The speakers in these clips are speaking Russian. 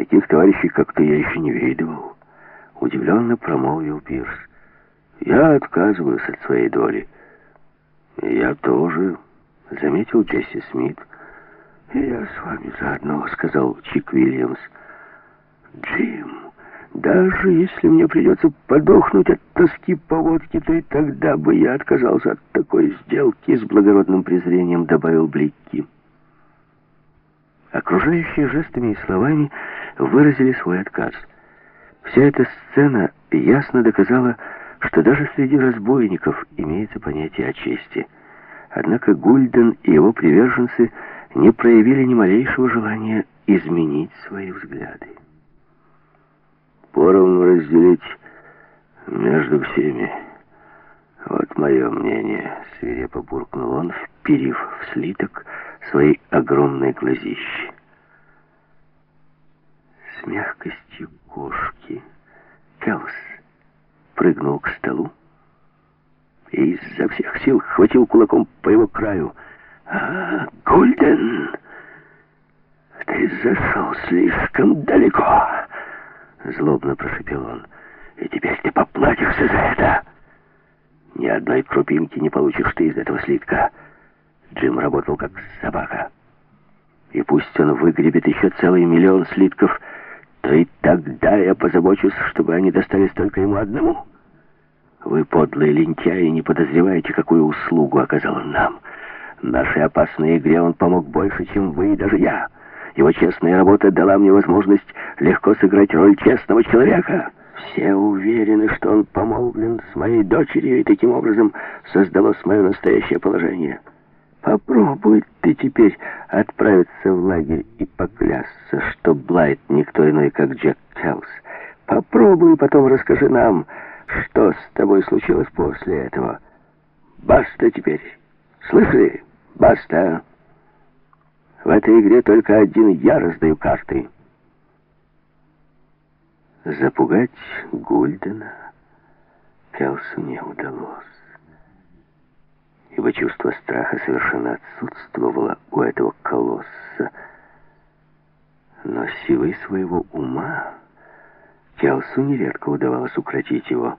Таких товарищей, как ты, я еще не видывал. Удивленно промолвил Пирс. Я отказываюсь от своей доли. Я тоже, заметил Джесси Смит. И я с вами заодно, сказал Чик Уильямс. Джим, даже если мне придется подохнуть от тоски по водке, то и тогда бы я отказался от такой сделки, с благородным презрением добавил Бликки. Окружающие жестами и словами выразили свой отказ. Вся эта сцена ясно доказала, что даже среди разбойников имеется понятие о чести. Однако Гульден и его приверженцы не проявили ни малейшего желания изменить свои взгляды. Поровну разделить между всеми. Вот мое мнение, свирепо буркнул он, вперив в слиток свои огромные глазищи. С мягкостью кошки Келс прыгнул к столу и изо всех сил хватил кулаком по его краю. Гульден, ты зашел слишком далеко, злобно прошипел он. И теперь ты поплатишься за это. Ни одной крупинки не получишь ты из этого слитка. Джим работал как собака. И пусть он выгребет еще целый миллион слитков, то и тогда я позабочусь, чтобы они достались только ему одному. Вы, подлые лентяи, не подозреваете, какую услугу оказал он нам. Нашей опасной игре он помог больше, чем вы и даже я. Его честная работа дала мне возможность легко сыграть роль честного человека. Все уверены, что он помолвлен с моей дочерью, и таким образом создалось мое настоящее положение. Попробуй ты теперь отправиться в лагерь и поклясться, что Блайт никто иной, как Джек Келс. Попробуй, потом расскажи нам, что с тобой случилось после этого. Баста теперь. Слышали? Баста. В этой игре только один я раздаю карты. Запугать Гульдена Келсу не удалось, ибо чувство страха совершенно отсутствовало у этого колосса. Но силой своего ума Келсу нередко удавалось укротить его.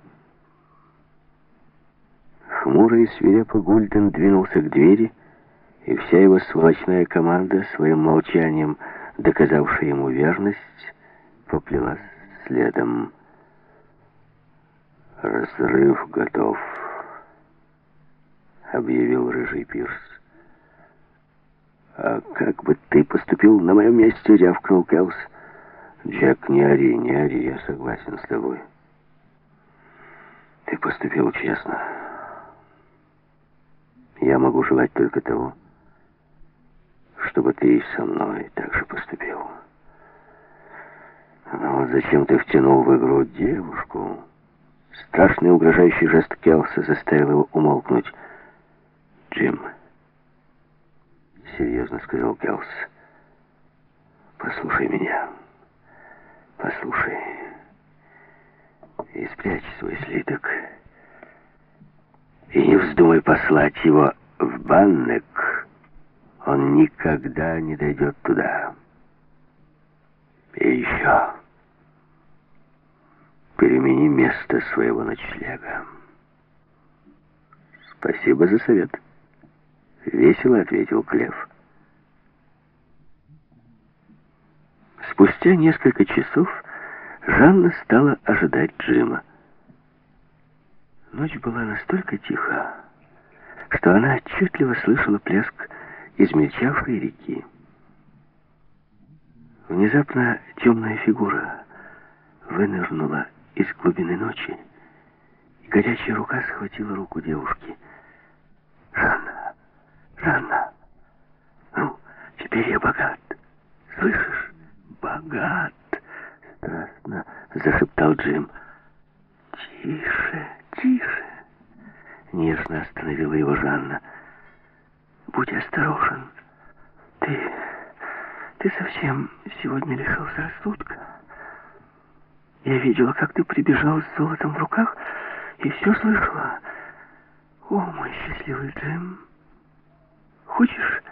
Хмурый и свирепо Гульден двинулся к двери, и вся его сволочная команда, своим молчанием доказавшая ему верность, поплелась следом. «Разрыв готов», — объявил рыжий Пирс. «А как бы ты поступил на моем месте?» — рявкнул Келс. «Джек, не ори, я согласен с тобой. Ты поступил честно. Я могу желать только того, чтобы ты и со мной так же поступил. Но вот зачем ты втянул в игру девушку?» Страшный угрожающий жест Келса заставил его умолкнуть. «Джим», — серьезно сказал Келс, — «послушай меня. Послушай и спрячь свой слиток. И не вздумай послать его в Баннек. Он никогда не дойдет туда. И еще перемени место своего ночлега». «Спасибо за совет», — весело ответил Клев. Спустя несколько часов Жанна стала ожидать Джима. Ночь была настолько тиха, что она отчетливо слышала плеск измельчавшей реки. Внезапно темная фигура вынырнула из глубины ночи, и горячая рука схватила руку девушки. «Жанна! Жанна! Ну, теперь я богат! Слышишь? Богат!» — страстно зашептал Джим. «Тише, тише!» — нежно остановила его Жанна. «Будь осторожен. Ты совсем сегодня лишился рассудка. Я видела, как ты прибежал с золотом в руках, и все слышала. О, мой счастливый Джим, хочешь,